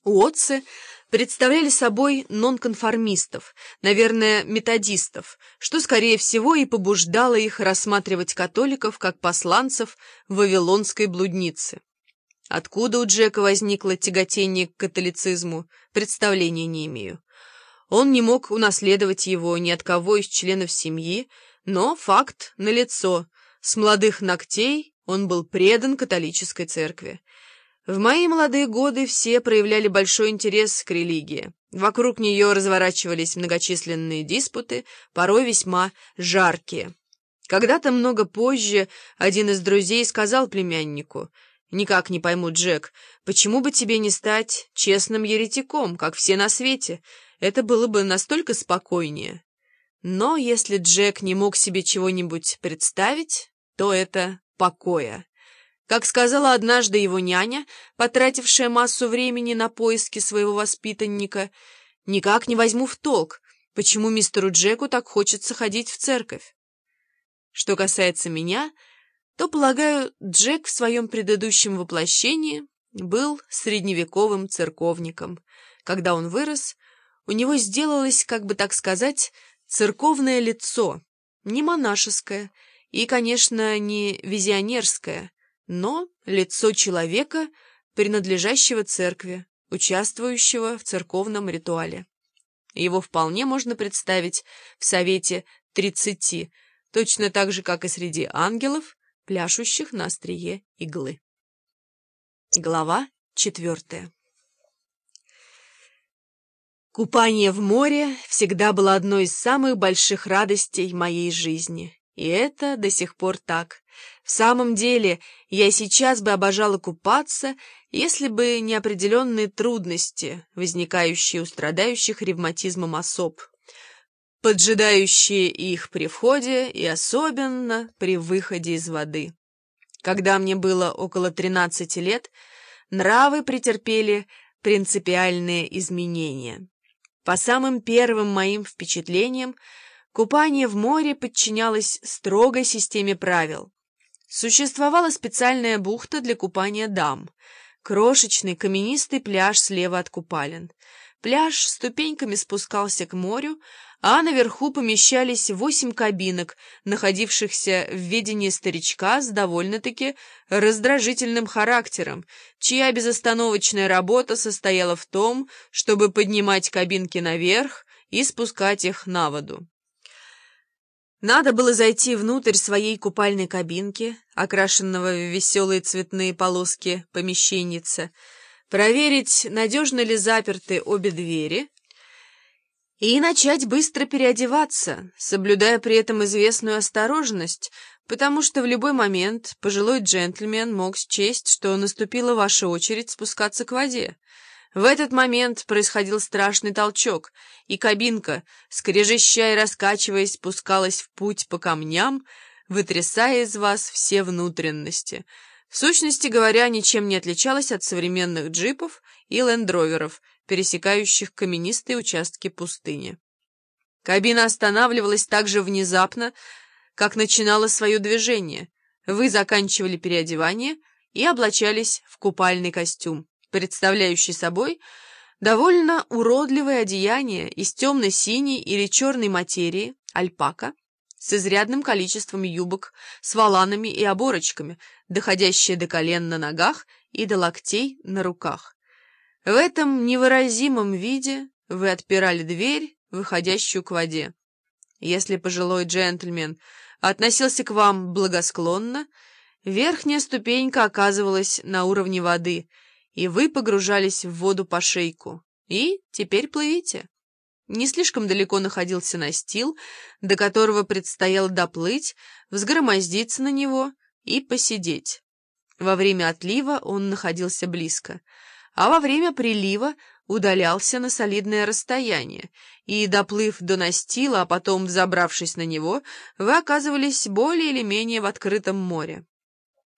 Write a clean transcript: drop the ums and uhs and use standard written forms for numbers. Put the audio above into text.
Уотсы представляли собой нонконформистов, наверное, методистов, что, скорее всего, и побуждало их рассматривать католиков как посланцев вавилонской блудницы. Откуда у Джека возникло тяготение к католицизму, представления не имею. Он не мог унаследовать его ни от кого из членов семьи, но факт налицо: с молодых ногтей он был предан католической церкви. В мои молодые годы все проявляли большой интерес к религии. Вокруг нее разворачивались многочисленные диспуты, порой весьма жаркие. Когда-то много позже один из друзей сказал племяннику: «Никак не пойму, Джек, почему бы тебе не стать честным еретиком, как все на свете? Это было бы настолько спокойнее». Но если Джек не мог себе чего-нибудь представить, то это покоя. Как сказала однажды его няня, потратившая массу времени на поиски своего воспитанника: «Никак не возьму в толк, почему мистеру Джеку так хочется ходить в церковь». Что касается меня, то, полагаю, Джек в своем предыдущем воплощении был средневековым церковником. Когда он вырос, у него сделалось, как бы так сказать, церковное лицо, не монашеское и, конечно, не визионерское, но лицо человека, принадлежащего церкви, участвующего в церковном ритуале. Его вполне можно представить в Совете 30, точно так же, как и среди ангелов, пляшущих на острие иглы. Глава 4. Купание в море всегда было одной из самых больших радостей моей жизни. И это до сих пор так. В самом деле, я сейчас бы обожала купаться, если бы не определенные трудности, возникающие у страдающих ревматизмом особ, поджидающие их при входе и особенно при выходе из воды. Когда мне было около 13 лет, нравы претерпели принципиальные изменения. По самым первым моим впечатлениям, купание в море подчинялось строгой системе правил. Существовала специальная бухта для купания дам, крошечный каменистый пляж слева от купалин. Пляж ступеньками спускался к морю, а наверху помещались 8 кабинок, находившихся в ведении старичка с довольно-таки раздражительным характером, чья безостановочная работа состояла в том, чтобы поднимать кабинки наверх и спускать их на воду. Надо было зайти внутрь своей купальной кабинки, окрашенного в веселые цветные полоски помещенница, проверить, надежно ли заперты обе двери, и начать быстро переодеваться, соблюдая при этом известную осторожность, потому что в любой момент пожилой джентльмен мог счесть, что наступила ваша очередь спускаться к воде. В этот момент происходил страшный толчок, и кабинка, скрежеща и раскачиваясь, спускалась в путь по камням, вытрясая из вас все внутренности. В сущности говоря, ничем не отличалась от современных джипов и лендроверов, пересекающих каменистые участки пустыни. Кабина останавливалась так же внезапно, как начинала свое движение. Вы заканчивали переодевание и облачались в купальный костюм, представляющий собой довольно уродливое одеяние из темно-синей или черной материи, альпака, с изрядным количеством юбок, с воланами и оборочками, доходящие до колен на ногах и до локтей на руках. В этом невыразимом виде вы отпирали дверь, выходящую к воде. Если пожилой джентльмен относился к вам благосклонно, верхняя ступенька оказывалась на уровне воды, и вы погружались в воду по шейку. И теперь плывите. Не слишком далеко находился настил, до которого предстояло доплыть, взгромоздиться на него и посидеть. Во время отлива он находился близко, а во время прилива удалялся на солидное расстояние, и, доплыв до настила, а потом взобравшись на него, вы оказывались более или менее в открытом море.